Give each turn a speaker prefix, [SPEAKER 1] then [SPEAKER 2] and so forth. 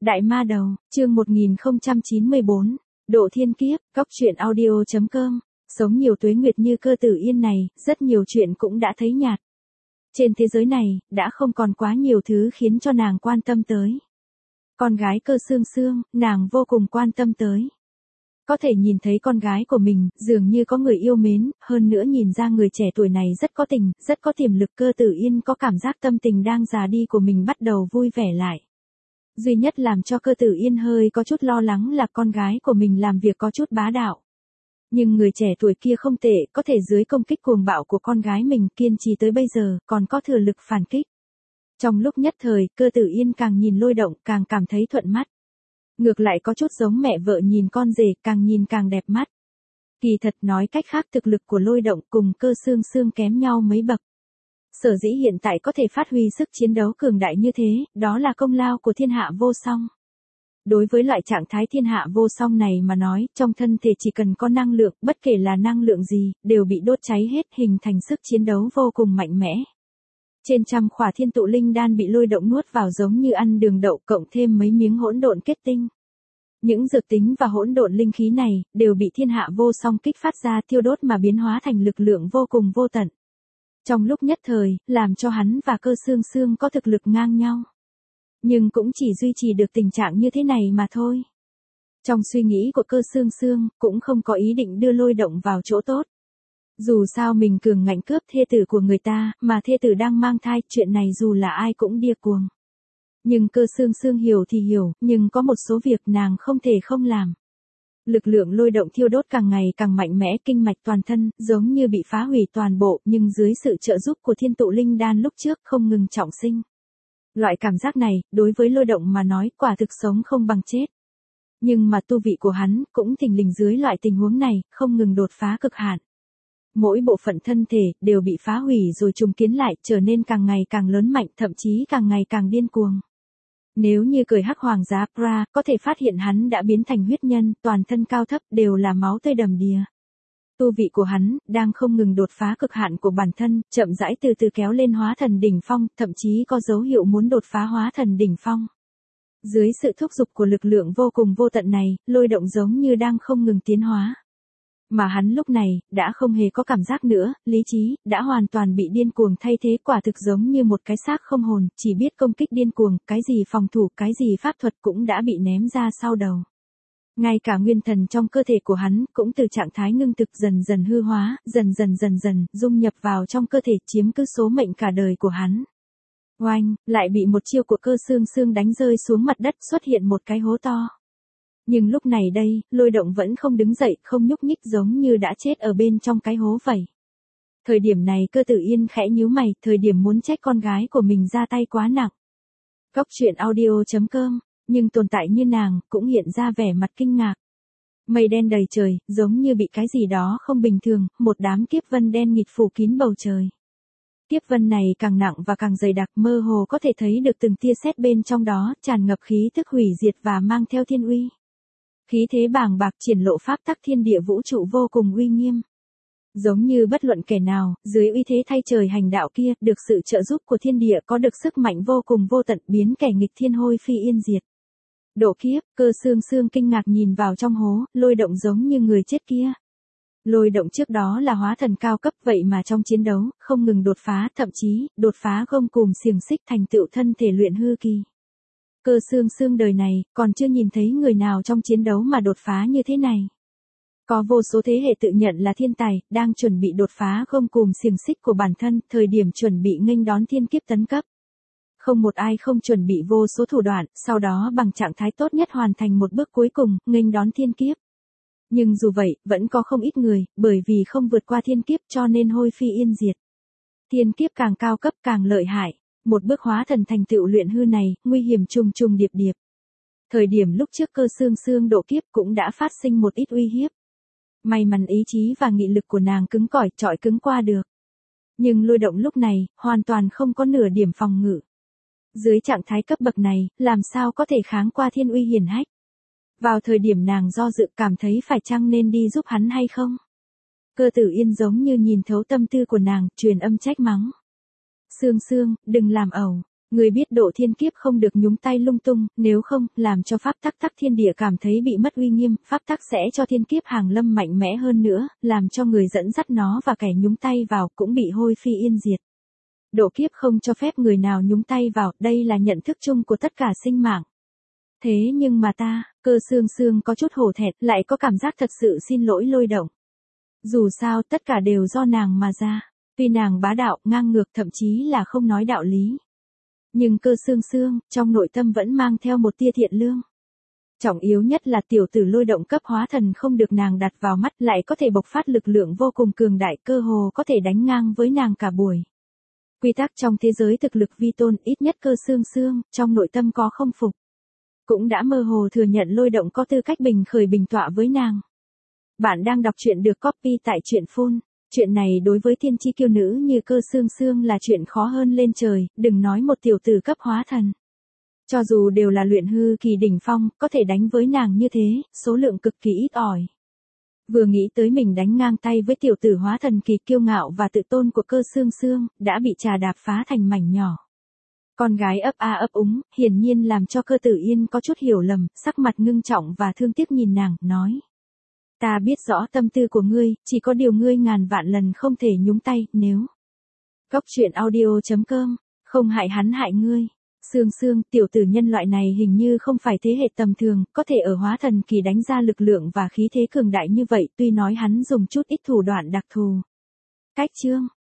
[SPEAKER 1] Đại ma đầu, chương 1094, Độ thiên kiếp, Cóc truyện audio.com. Sống nhiều tuế nguyệt như Cơ Tử Yên này, rất nhiều chuyện cũng đã thấy nhạt. Trên thế giới này, đã không còn quá nhiều thứ khiến cho nàng quan tâm tới. Con gái Cơ Sương Sương, nàng vô cùng quan tâm tới. Có thể nhìn thấy con gái của mình, dường như có người yêu mến, hơn nữa nhìn ra người trẻ tuổi này rất có tình, rất có tiềm lực. Cơ Tử Yên có cảm giác tâm tình đang già đi của mình bắt đầu vui vẻ lại. Duy nhất làm cho Cơ Tử Yên hơi có chút lo lắng là con gái của mình làm việc có chút bá đạo. Nhưng người trẻ tuổi kia không tệ, có thể dưới công kích cuồng bạo của con gái mình kiên trì tới bây giờ, còn có thừa lực phản kích. Trong lúc nhất thời, Cơ Tử Yên càng nhìn Lôi Động càng cảm thấy thuận mắt. Ngược lại có chút giống mẹ vợ nhìn con rể, càng nhìn càng đẹp mắt. Kỳ thật nói cách khác, thực lực của Lôi Động cùng Cơ Sương Sương kém nhau mấy bậc. Sở dĩ hiện tại có thể phát huy sức chiến đấu cường đại như thế, đó là công lao của thiên hạ vô song. Đối với loại trạng thái thiên hạ vô song này mà nói, trong thân thể chỉ cần có năng lượng, bất kể là năng lượng gì, đều bị đốt cháy hết, hình thành sức chiến đấu vô cùng mạnh mẽ. Trên trăm khỏa thiên tụ linh đan bị Lôi Động nuốt vào giống như ăn đường đậu, cộng thêm mấy miếng hỗn độn kết tinh. Những dược tính và hỗn độn linh khí này, đều bị thiên hạ vô song kích phát ra thiêu đốt mà biến hóa thành lực lượng vô cùng vô tận. Trong lúc nhất thời, làm cho hắn và Cơ Sương Sương có thực lực ngang nhau. Nhưng cũng chỉ duy trì được tình trạng như thế này mà thôi. Trong suy nghĩ của Cơ Sương Sương, cũng không có ý định đưa Lôi Động vào chỗ tốt. Dù sao mình cường ngạnh cướp thê tử của người ta, mà thê tử đang mang thai, chuyện này dù là ai cũng điên cuồng. Nhưng Cơ Sương Sương hiểu thì hiểu, nhưng có một số việc nàng không thể không làm. Lực lượng Lôi Động thiêu đốt càng ngày càng mạnh mẽ, kinh mạch toàn thân, giống như bị phá hủy toàn bộ, nhưng dưới sự trợ giúp của thiên tụ linh đan lúc trước không ngừng trọng sinh. Loại cảm giác này, đối với Lôi Động mà nói, quả thực sống không bằng chết. Nhưng mà tu vị của hắn, cũng thình lình dưới loại tình huống này, không ngừng đột phá cực hạn. Mỗi bộ phận thân thể, đều bị phá hủy rồi trùng kiến lại, trở nên càng ngày càng lớn mạnh, thậm chí càng ngày càng điên cuồng. Nếu như cởi hắc hoàng giá Pra, có thể phát hiện hắn đã biến thành huyết nhân, toàn thân cao thấp đều là máu tươi đầm đìa. Tu vị của hắn, đang không ngừng đột phá cực hạn của bản thân, chậm rãi từ từ kéo lên hóa thần đỉnh phong, thậm chí có dấu hiệu muốn đột phá hóa thần đỉnh phong. Dưới sự thúc giục của lực lượng vô cùng vô tận này, Lôi Động giống như đang không ngừng tiến hóa. Mà hắn lúc này, đã không hề có cảm giác nữa, lý trí, đã hoàn toàn bị điên cuồng thay thế, quả thực giống như một cái xác không hồn, chỉ biết công kích điên cuồng, cái gì phòng thủ, cái gì pháp thuật cũng đã bị ném ra sau đầu. Ngay cả nguyên thần trong cơ thể của hắn, cũng từ trạng thái ngưng thực dần dần hư hóa, dần dần, dung nhập vào trong cơ thể, chiếm cứ số mệnh cả đời của hắn. Oanh, lại bị một chiêu của Cơ Sương Sương đánh rơi xuống mặt đất, xuất hiện một cái hố to. Nhưng lúc này đây, Lôi Động vẫn không đứng dậy, không nhúc nhích, giống như đã chết ở bên trong cái hố vậy. Thời điểm này Cơ Tử Yên khẽ nhíu mày, thời điểm muốn trách con gái của mình ra tay quá nặng. Cóc truyện audio.com, nhưng tồn tại như nàng, cũng hiện ra vẻ mặt kinh ngạc. Mây đen đầy trời, giống như bị cái gì đó không bình thường, một đám kiếp vân đen nghịt phủ kín bầu trời. Kiếp vân này càng nặng và càng dày đặc, mơ hồ có thể thấy được từng tia sét bên trong đó, tràn ngập khí tức hủy diệt và mang theo thiên uy. Khí thế bàng bạc triển lộ pháp tắc thiên địa vũ trụ vô cùng uy nghiêm. Giống như bất luận kẻ nào, dưới uy thế thay trời hành đạo kia, được sự trợ giúp của thiên địa, có được sức mạnh vô cùng vô tận, biến kẻ nghịch thiên hôi phi yên diệt. Độ kiếp, Cơ Sương Sương kinh ngạc nhìn vào trong hố, Lôi Động giống như người chết kia. Lôi Động trước đó là hóa thần cao cấp, vậy mà trong chiến đấu, không ngừng đột phá, thậm chí, đột phá gông cùm xiềng xích thành tựu thân thể luyện hư kỳ. Cơ Sương Sương đời này, còn chưa nhìn thấy người nào trong chiến đấu mà đột phá như thế này. Có vô số thế hệ tự nhận là thiên tài, đang chuẩn bị đột phá gông cùm xiềng xích của bản thân, thời điểm chuẩn bị nghênh đón thiên kiếp tấn cấp. Không một ai không chuẩn bị vô số thủ đoạn, sau đó bằng trạng thái tốt nhất hoàn thành một bước cuối cùng, nghênh đón thiên kiếp. Nhưng dù vậy, vẫn có không ít người, bởi vì không vượt qua thiên kiếp cho nên hôi phi yên diệt. Thiên kiếp càng cao cấp càng lợi hại. Một bước hóa thần thành tựu luyện hư này, nguy hiểm trùng trùng điệp điệp. Thời điểm lúc trước Cơ Sương Sương độ kiếp cũng đã phát sinh một ít uy hiếp. May mắn ý chí và nghị lực của nàng cứng cỏi, trọi cứng qua được. Nhưng Lôi Động lúc này, hoàn toàn không có nửa điểm phòng ngự. Dưới trạng thái cấp bậc này, làm sao có thể kháng qua thiên uy hiển hách. Vào thời điểm nàng do dự, cảm thấy phải chăng nên đi giúp hắn hay không. Cơ Tử Yên giống như nhìn thấu tâm tư của nàng, truyền âm trách mắng. Sương Sương, đừng làm ẩu. Người biết độ thiên kiếp không được nhúng tay lung tung, nếu không, làm cho pháp tắc tắc thiên địa cảm thấy bị mất uy nghiêm, pháp tắc sẽ cho thiên kiếp hàng lâm mạnh mẽ hơn nữa, làm cho người dẫn dắt nó và kẻ nhúng tay vào cũng bị hôi phi yên diệt. Độ kiếp không cho phép người nào nhúng tay vào, đây là nhận thức chung của tất cả sinh mạng. Thế nhưng mà ta, Cơ Xương Xương có chút hổ thẹn, lại có cảm giác thật sự xin lỗi Lôi Động. Dù sao tất cả đều do nàng mà ra, tuy nàng bá đạo, ngang ngược thậm chí là không nói đạo lý. Nhưng Cơ Xương Xương, trong nội tâm vẫn mang theo một tia thiện lương. Trọng yếu nhất là tiểu tử Lôi Động cấp hóa thần không được nàng đặt vào mắt, lại có thể bộc phát lực lượng vô cùng cường đại, cơ hồ có thể đánh ngang với nàng cả buổi. Quy tắc trong thế giới thực lực vi tôn, ít nhất Cơ Xương Xương, trong nội tâm có không phục. Cũng đã mơ hồ thừa nhận Lôi Động có tư cách bình khởi bình tọa với nàng. Bạn đang đọc truyện được copy tại truyện phun. Chuyện này đối với thiên chi kiêu nữ như Cơ Xương Xương là chuyện khó hơn lên trời, đừng nói một tiểu tử cấp hóa thần. Cho dù đều là luyện hư kỳ đỉnh phong, có thể đánh với nàng như thế, số lượng cực kỳ ít ỏi. Vừa nghĩ tới mình đánh ngang tay với tiểu tử hóa thần kỳ, kiêu ngạo và tự tôn của Cơ Xương Xương, đã bị trà đạp phá thành mảnh nhỏ. Con gái ấp a ấp úng, hiển nhiên làm cho Cơ Tử Yên có chút hiểu lầm, sắc mặt ngưng trọng và thương tiếc nhìn nàng, nói. Ta biết rõ tâm tư của ngươi, chỉ có điều ngươi ngàn vạn lần không thể nhúng tay, nếu. Góc truyện audio.com, không hại hắn hại ngươi. Xương Xương, tiểu tử nhân loại này hình như không phải thế hệ tầm thường, có thể ở hóa thần kỳ đánh ra lực lượng và khí thế cường đại như vậy, tuy nói hắn dùng chút ít thủ đoạn đặc thù. Cách chương.